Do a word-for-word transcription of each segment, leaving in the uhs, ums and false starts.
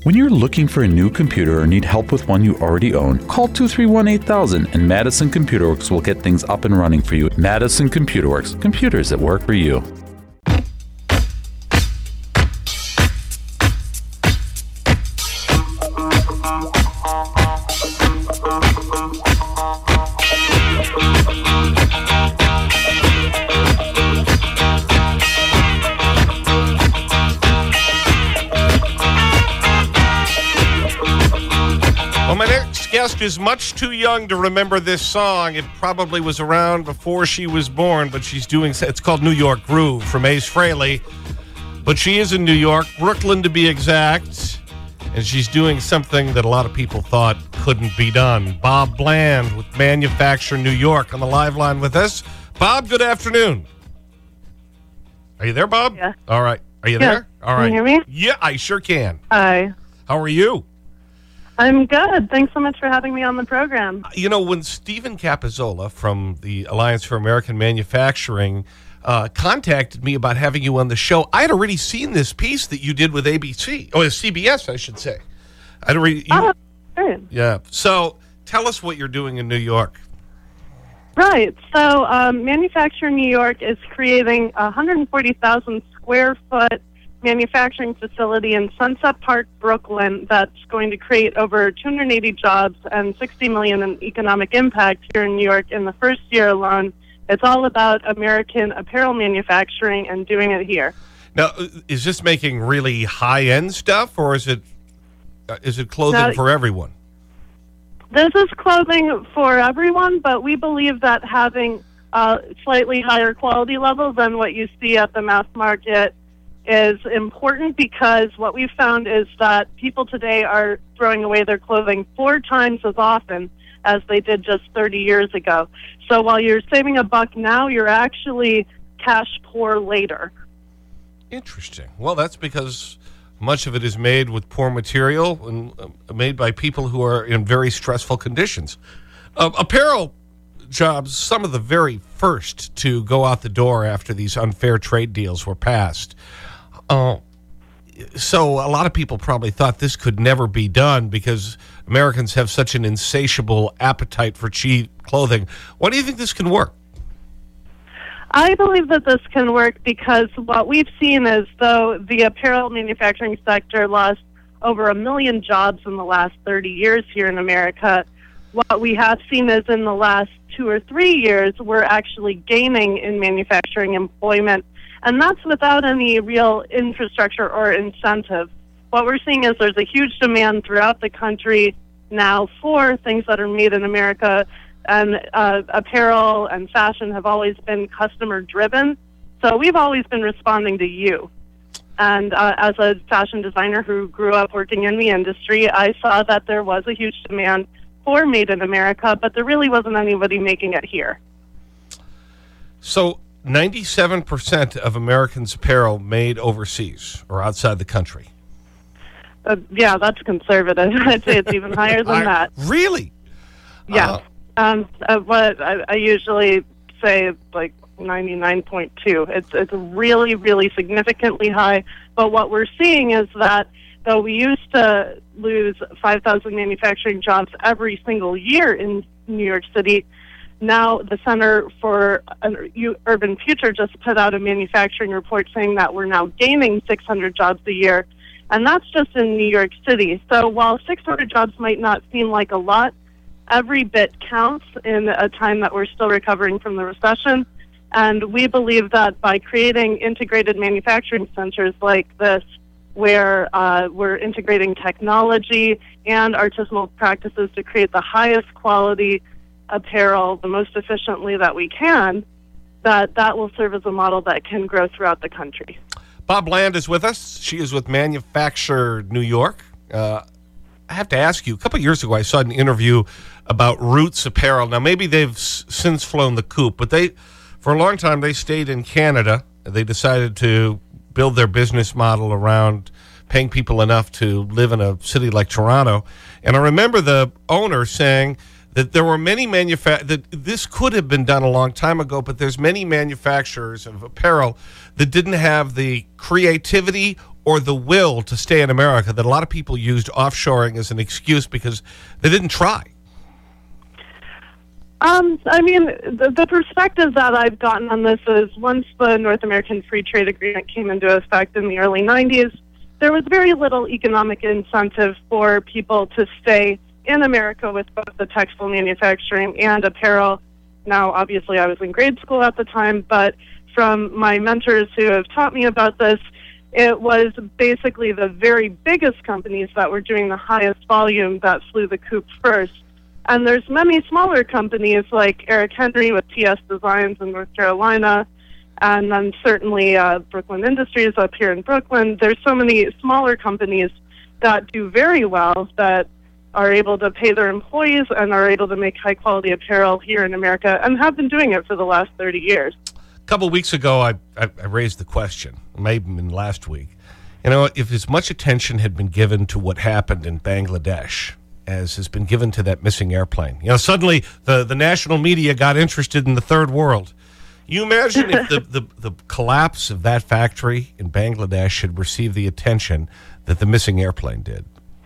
When you're looking for a new computer or need help with one you already own, call two three one, eight thousand and Madison Computer Works will get things up and running for you. Madison Computer Works, computers that work for you. Is much too young to remember this song. It probably was around before she was born, but she's doing, it's called New York Groove from Ace Frehley. But she is in New York, Brooklyn to be exact, and she's doing something that a lot of people thought couldn't be done. Bob Bland with Manufacture New York on the live line with us. Bob, good afternoon. Are you there, Bob? Yeah. All right. Are you yeah. there? All right. Can you hear me? Yeah, I sure can. Hi. How are you? I'm good. Thanks so much for having me on the program. You know, when Stephen Capizzola from the Alliance for American Manufacturing uh, contacted me about having you on the show, I had already seen this piece that you did with A B C, or C B S, I should say. I'd already, you, oh, good. Yeah. So tell us what you're doing in New York. Right. So um, Manufacture New York is creating a one hundred forty thousand square foot manufacturing facility in Sunset Park, Brooklyn, that's going to create over two hundred eighty jobs and sixty million in economic impact here in New York in the first year alone. It's all about American apparel manufacturing and doing it here. Now, is this making really high-end stuff, or is it uh, is it clothing now, for everyone? This is clothing for everyone, but we believe that having uh, slightly higher quality levels than what you see at the mass market is important, because what we've found is that people today are throwing away their clothing four times as often as they did just thirty years ago. So while you're saving a buck now, you're actually cash poor later. Interesting. Well, that's because much of it is made with poor material and uh, made by people who are in very stressful conditions. Uh, apparel jobs, some of the very first to go out the door after these unfair trade deals were passed. Uh, so a lot of people probably thought this could never be done because Americans have such an insatiable appetite for cheap clothing. Why do you think this can work? I believe that this can work because what we've seen is, though the apparel manufacturing sector lost over a million jobs in the last thirty years here in America, what we have seen is in the last two or three years, we're actually gaining in manufacturing employment. And that's without any real infrastructure or incentive. What we're seeing is there's a huge demand throughout the country now for things that are made in America. And uh, apparel and fashion have always been customer-driven. So we've always been responding to you. And uh, as a fashion designer who grew up working in the industry, I saw that there was a huge demand for made in America, but there really wasn't anybody making it here. So ninety-seven percent of Americans' apparel made overseas or outside the country. Uh, yeah, that's conservative. I'd say it's even higher than I, that. Really? Yeah. Uh, um, uh, what I, I usually say like ninety-nine point two. It's, it's really, really significantly high. But what we're seeing is that though we used to lose five thousand manufacturing jobs every single year in New York City, now the Center for Urban Future just put out a manufacturing report saying that we're now gaining six hundred jobs a year, and that's just in New York City. So while six hundred jobs might not seem like a lot, every bit counts in a time that we're still recovering from the recession. And we believe that by creating integrated manufacturing centers like this, where uh, we're integrating technology and artisanal practices to create the highest quality apparel the most efficiently that we can, that that will serve as a model that can grow throughout the country. Bob Bland is with us. She is with Manufacture New York. Uh, I have to ask you, a couple of years ago I saw an interview about Roots Apparel. Now maybe they've s since flown the coop, but they, for a long time they stayed in Canada. They decided to build their business model around paying people enough to live in a city like Toronto. And I remember the owner saying that there were many manufa that this could have been done a long time ago, but there's many manufacturers of apparel that didn't have the creativity or the will to stay in America that a lot of people used offshoring as an excuse because they didn't try? Um, I mean, the, the perspective that I've gotten on this is once the North American Free Trade Agreement came into effect in the early nineties, there was very little economic incentive for people to stay in America with both the textile manufacturing and apparel. Now, obviously, I was in grade school at the time, but from my mentors who have taught me about this, it was basically the very biggest companies that were doing the highest volume that flew the coop first. And there's many smaller companies like Eric Henry with T S Designs in North Carolina, and then certainly uh, Brooklyn Industries up here in Brooklyn. There's so many smaller companies that do very well, that are able to pay their employees and are able to make high-quality apparel here in America and have been doing it for the last thirty years. A couple of weeks ago, I, I, I raised the question, maybe in last week, you know, if as much attention had been given to what happened in Bangladesh as has been given to that missing airplane. You know, suddenly the, the national media got interested in the third world. You imagine if the, the, the collapse of that factory in Bangladesh had received the attention that the missing airplane did.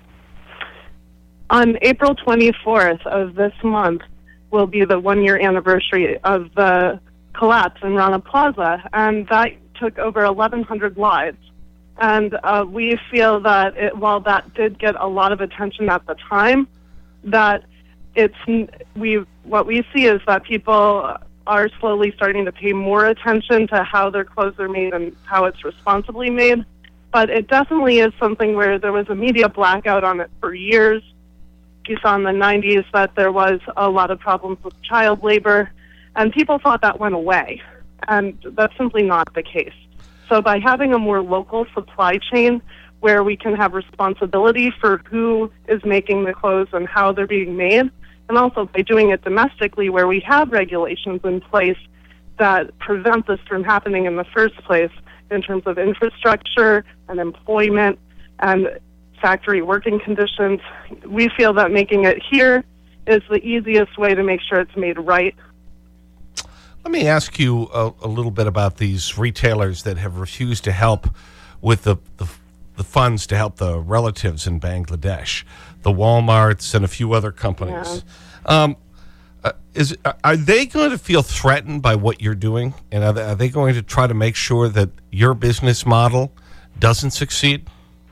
On April twenty-fourth of this month will be the one-year anniversary of the collapse in Rana Plaza, and that took over eleven hundred lives. And uh, we feel that it, while that did get a lot of attention at the time, that it's we what we see is that people are slowly starting to pay more attention to how their clothes are made and how it's responsibly made. But it definitely is something where there was a media blackout on it for years. You saw in the nineties that there was a lot of problems with child labor, and people thought that went away. And that's simply not the case. So by having a more local supply chain where we can have responsibility for who is making the clothes and how they're being made, and also by doing it domestically where we have regulations in place that prevent this from happening in the first place in terms of infrastructure and employment and factory working conditions, we feel that making it here is the easiest way to make sure it's made right. Let me ask you a, a little bit about these retailers that have refused to help with the, the, the funds to help the relatives in Bangladesh, the Walmarts and a few other companies. Yeah. Um, uh, is, are they going to feel threatened by what you're doing? And are they, are they going to try to make sure that your business model doesn't succeed?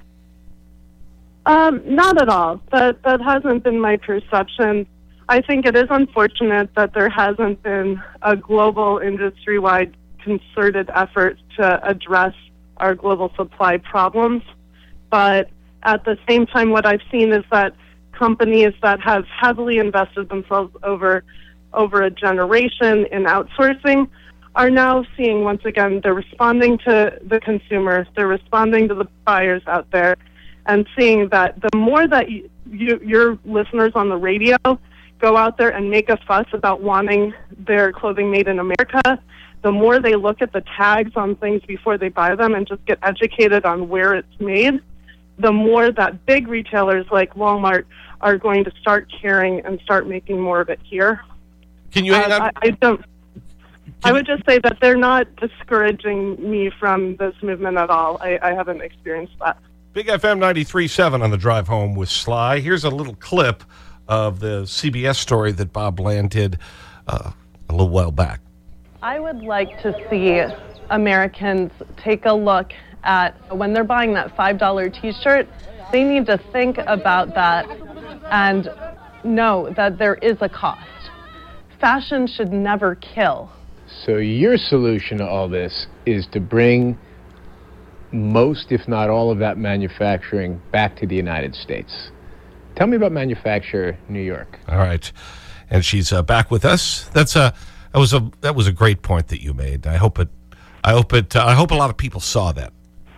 Um, not at all. That, that hasn't been my perception. I think it is unfortunate that there hasn't been a global industry-wide concerted effort to address our global supply problems. But at the same time, what I've seen is that companies that have heavily invested themselves over, over a generation in outsourcing are now seeing, once again, they're responding to the consumer, they're responding to the buyers out there, and seeing that the more that you, you, your listeners on the radio go out there and make a fuss about wanting their clothing made in America, the more they look at the tags on things before they buy them and just get educated on where it's made, the more that big retailers like Walmart are going to start caring and start making more of it here. Can you hang uh, on? I, I don't. I would just say that they're not discouraging me from this movement at all. I, I haven't experienced that. Big F M ninety-three point seven on the drive home with Sly. Here's a little clip of the C B S story that Bob Bland did uh, a little while back. I would like to see Americans take a look at when they're buying that five dollar t-shirt, they need to think about that and know that there is a cost. Fashion should never kill. So your solution to all this is to bring most, if not all, of that manufacturing back to the United States. Tell me about Manufacture New York. All right. And she's uh, back with us. That's a, that, was a, that was a great point that you made. I hope it, I hope it, uh, I hope a lot of people saw that.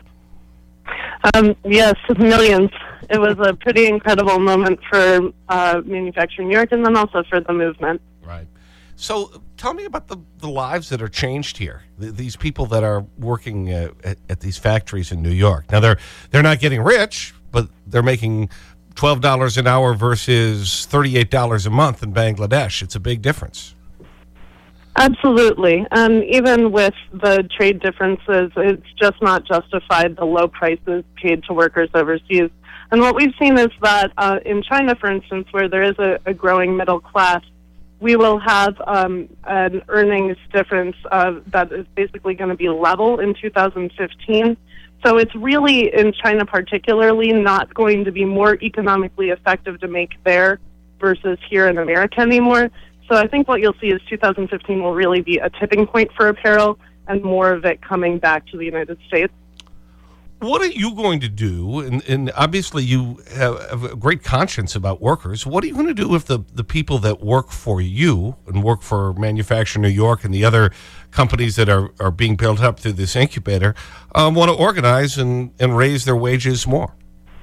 Um, yes, millions. It was a pretty incredible moment for uh, Manufacturing New York and then also for the movement. Right. So tell me about the, the lives that are changed here, the, these people that are working uh, at, at these factories in New York. Now, they're, they're not getting rich, but they're making twelve dollars an hour versus thirty-eight dollars a month in Bangladesh. It's a big difference. Absolutely. And even with the trade differences, it's just not justified the low prices paid to workers overseas. And what we've seen is that uh, in China, for instance, where there is a, a growing middle class, we will have um, an earnings difference uh, that is basically going to be level in two thousand fifteen. So it's really, in China particularly, not going to be more economically effective to make there versus here in America anymore. So I think what you'll see is two thousand fifteen will really be a tipping point for apparel and more of it coming back to the United States. What are you going to do? And, and obviously you have, have a great conscience about workers. What are you going to do if the, the people that work for you and work for Manufacture New York and the other companies that are, are being built up through this incubator um, want to organize and, and raise their wages more?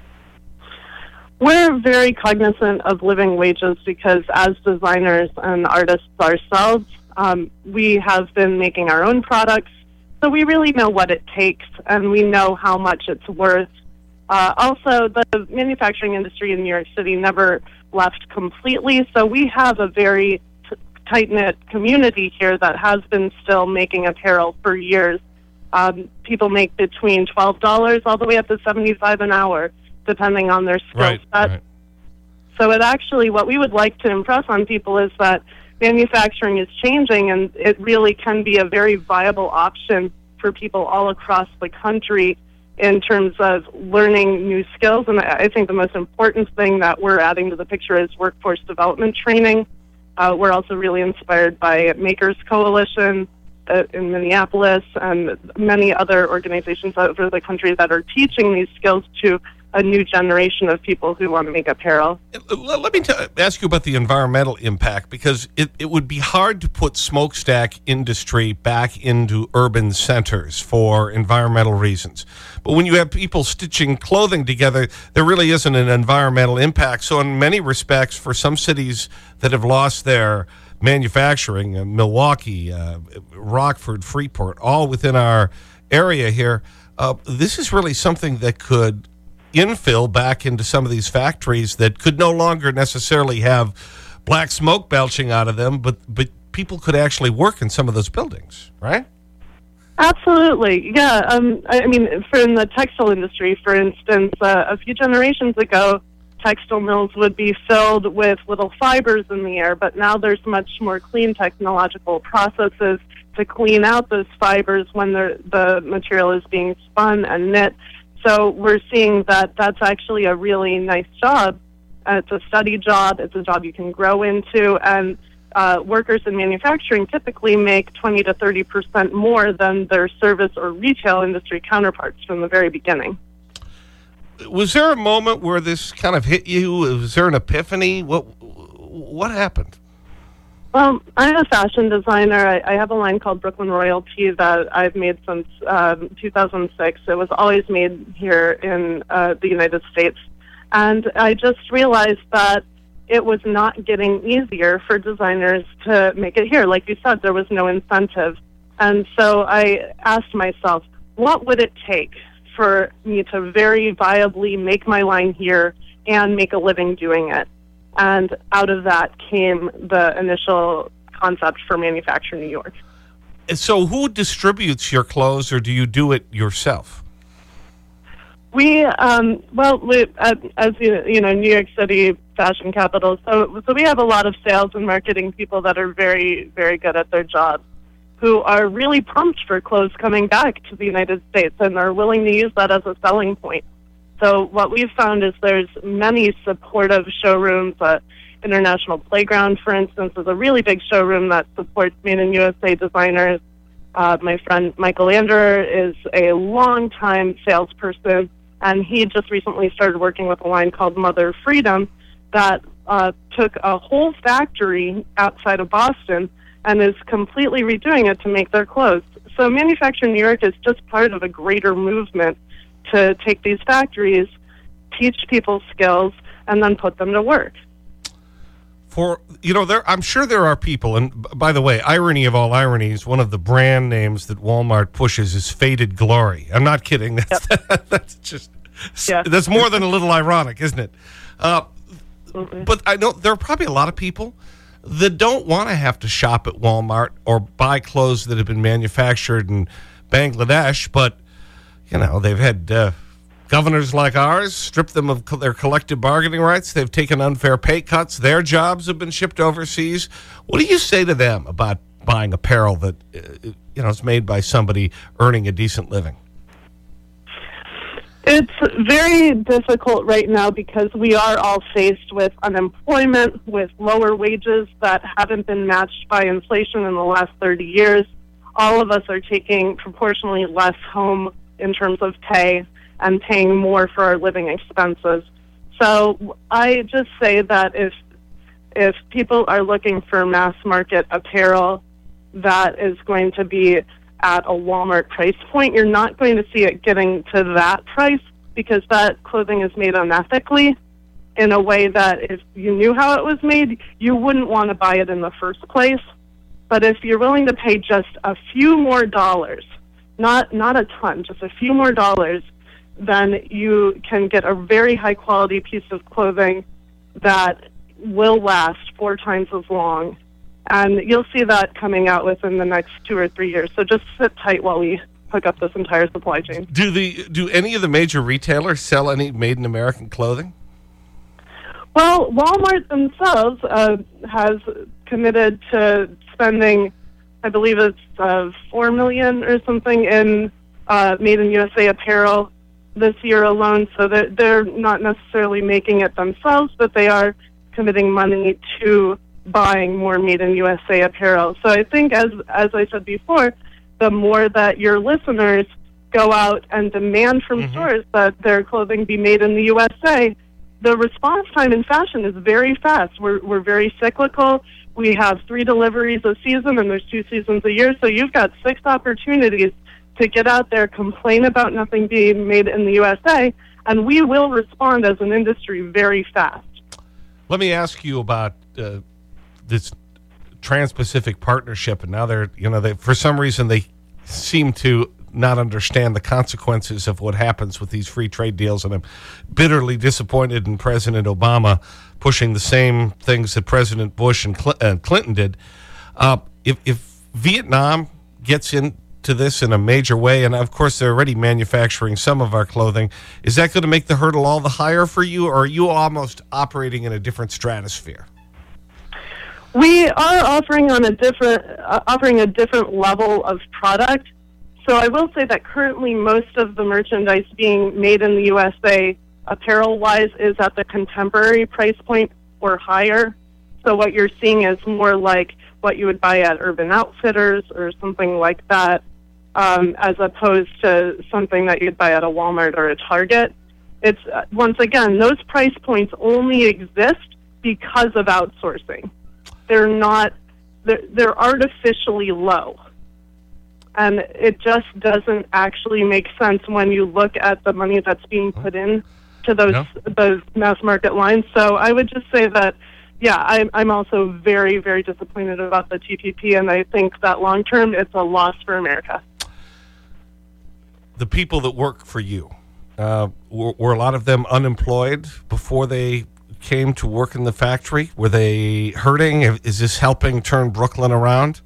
We're very cognizant of living wages because as designers and artists ourselves, um, we have been making our own products. So we really know what it takes, and we know how much it's worth. Uh, also, the manufacturing industry in New York City never left completely, so we have a very t tight-knit community here that has been still making apparel for years. Um, people make between twelve dollars all the way up to seventy-five dollars an hour, depending on their skill right, set. right. So it actually, what we would like to impress on people is that manufacturing is changing, and it really can be a very viable option for people all across the country in terms of learning new skills. And I think the most important thing that we're adding to the picture is workforce development training. Uh, we're also really inspired by Makers Coalition uh, in Minneapolis and many other organizations over the country that are teaching these skills to a new generation of people who want to make apparel. Let me ask you about the environmental impact, because it, it would be hard to put smokestack industry back into urban centers for environmental reasons. But when you have people stitching clothing together, there really isn't an environmental impact. So in many respects, for some cities that have lost their manufacturing, uh, Milwaukee, uh, Rockford, Freeport, all within our area here, uh, this is really something that could infill back into some of these factories that could no longer necessarily have black smoke belching out of them, but, but people could actually work in some of those buildings, right? Absolutely, yeah. Um, I mean, for in the textile industry, for instance, uh, a few generations ago, textile mills would be filled with little fibers in the air, but now there's much more clean technological processes to clean out those fibers when the, the material is being spun and knit. So we're seeing that that's actually a really nice job. Uh, it's a study job. It's a job you can grow into. And uh, workers in manufacturing typically make twenty to thirty percent more than their service or retail industry counterparts from the very beginning. Was there a moment where this kind of hit you? Was there an epiphany? What, what happened? Well, I'm a fashion designer. I, I have a line called Brooklyn Royalty that I've made since um, two thousand six. It was always made here in uh, the United States. And I just realized that it was not getting easier for designers to make it here. Like you said, there was no incentive. And so I asked myself, what would it take for me to very viably make my line here and make a living doing it? And out of that came the initial concept for Manufacture New York. So who distributes your clothes, or do you do it yourself? We, um, well, we, uh, as you, you know, New York City fashion capital, so, so we have a lot of sales and marketing people that are very, very good at their job, who are really pumped for clothes coming back to the United States and are willing to use that as a selling point. So what we've found is there's many supportive showrooms. Uh, International Playground, for instance, is a really big showroom that supports Made in U S A designers. Uh, my friend Michael Anderer is a longtime salesperson, and he just recently started working with a line called Mother Freedom that uh, took a whole factory outside of Boston and is completely redoing it to make their clothes. So Manufacture New York is just part of a greater movement to take these factories, teach people skills, and then put them to work. For, you know, there, I'm sure there are people, and by the way, irony of all ironies, one of the brand names that Walmart pushes is Faded Glory. I'm not kidding. That's, yep. that's just, yeah. That's more than a little ironic, isn't it? Uh, mm-hmm. But I know there are probably a lot of people that don't want to have to shop at Walmart or buy clothes that have been manufactured in Bangladesh, but, you know, they've had uh, governors like ours strip them of co their collective bargaining rights. They've taken unfair pay cuts. Their jobs have been shipped overseas. What do you say to them about buying apparel that, uh, you know, is made by somebody earning a decent living? It's very difficult right now because we are all faced with unemployment, with lower wages that haven't been matched by inflation in the last thirty years. All of us are taking proportionally less home in terms of pay and paying more for our living expenses. So I just say that if if people are looking for mass market apparel that is going to be at a Walmart price point, you're not going to see it getting to that price because that clothing is made unethically in a way that if you knew how it was made, you wouldn't want to buy it in the first place. But if you're willing to pay just a few more dollars, not not a ton, just a few more dollars, then you can get a very high quality piece of clothing that will last four times as long. And you'll see that coming out within the next two or three years. So just sit tight while we hook up this entire supply chain. Do the do any of the major retailers sell any made-in-American clothing? Well, Walmart themselves uh, has committed to spending, I believe it's uh, four million dollars or something in uh, made-in-U S A apparel this year alone. So that they're not necessarily making it themselves, but they are committing money to buying more made-in-U S A apparel. So I think, as as I said before, the more that your listeners go out and demand from mm-hmm. stores that their clothing be made in the U S A, the response time in fashion is very fast. We're we're very cyclical. We have three deliveries a season, and there's two seasons a year. So you've got six opportunities to get out there, complain about nothing being made in the U S A, and we will respond as an industry very fast. Let me ask you about uh, this Trans-Pacific Partnership, and now they're, you know, they, for some reason they seem to not understand the consequences of what happens with these free trade deals, and I'm bitterly disappointed in President Obama pushing the same things that President Bush and Cl uh, Clinton did. Uh, if, if Vietnam gets into this in a major way, and of course they're already manufacturing some of our clothing, is that going to make the hurdle all the higher for you, or are you almost operating in a different stratosphere? We are offering on a different, uh, offering a different level of product. So I will say that currently most of the merchandise being made in the U S A apparel-wise is at the contemporary price point or higher. So what you're seeing is more like what you would buy at Urban Outfitters or something like that, um, as opposed to something that you'd buy at a Walmart or a Target. It's, uh, once again, those price points only exist because of outsourcing. They're not, they're, they're artificially low. And it just doesn't actually make sense when you look at the money that's being put in to those, no. those mass market lines. So I would just say that, yeah, I'm, I'm also very, very disappointed about the T P P, and I think that long term it's a loss for America. The people that work for you, uh, were, were a lot of them unemployed before they came to work in the factory? Were they hurting? Is this helping turn Brooklyn around?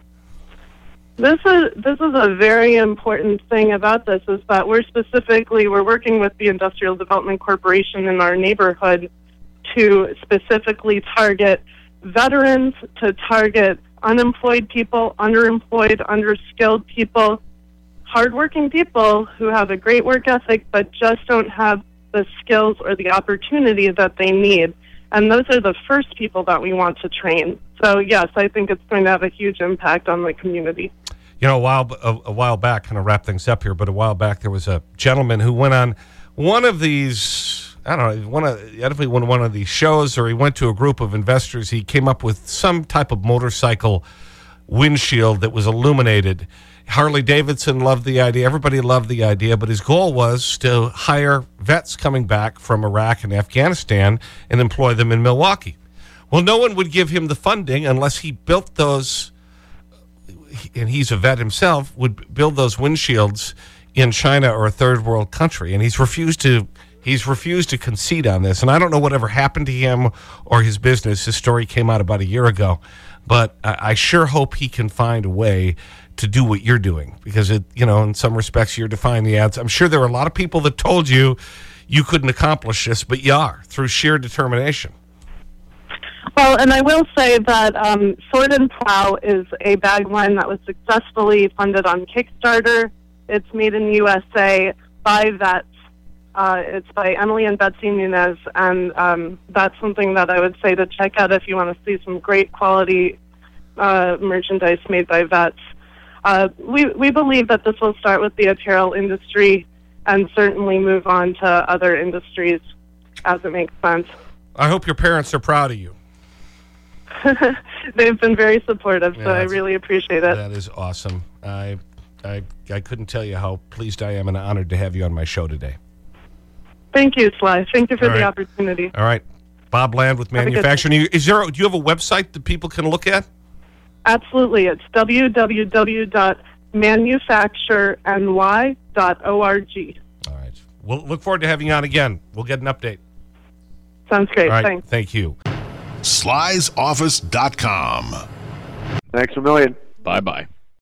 This is this is a very important thing about this, is that we're specifically, we're working with the Industrial Development Corporation in our neighborhood to specifically target veterans, to target unemployed people, underemployed, underskilled people, hardworking people who have a great work ethic but just don't have the skills or the opportunity that they need. And those are the first people that we want to train. So, yes, I think it's going to have a huge impact on the community. You know, a while, a, a while back, kind of wrap things up here, but a while back there was a gentleman who went on one of these, I don't know, one of, definitely won one of these shows, or he went to a group of investors. He came up with some type of motorcycle windshield that was illuminated. Harley Davidson loved the idea. Everybody loved the idea, but his goal was to hire vets coming back from Iraq and Afghanistan and employ them in Milwaukee. Well, no one would give him the funding unless he built those, and he's a vet himself, would build those windshields in China or a third world country. And he's refused to He's refused to concede on this. And I don't know whatever happened to him or his business. His story came out about a year ago. But I, I sure hope he can find a way to do what you're doing. Because, it, you know, in some respects, you're defying the odds. I'm sure there were a lot of people that told you you couldn't accomplish this, but you are, through sheer determination. Well, and I will say that um, Sword and Plow is a bag line that was successfully funded on Kickstarter. It's made in the U S A by vets. Uh, it's by Emily and Betsy Nunez, and um, that's something that I would say to check out if you want to see some great quality uh, merchandise made by vets. Uh, we, we believe that this will start with the apparel industry and certainly move on to other industries as it makes sense. I hope your parents are proud of you. They've been very supportive, yeah, so I really appreciate it. That is awesome. I, I, I couldn't tell you how pleased I am and honored to have you on my show today. Thank you, Sly. Thank you for All the right. opportunity. All right. Bob Land with Manufacturing. Is there, do you have a website that people can look at? Absolutely. It's w w w dot manufacture n y dot org. All right. We'll look forward to having you on again. We'll get an update. Sounds great. All right. Thanks. Thank you. Slys Office dot com. Thanks a million. Bye-bye.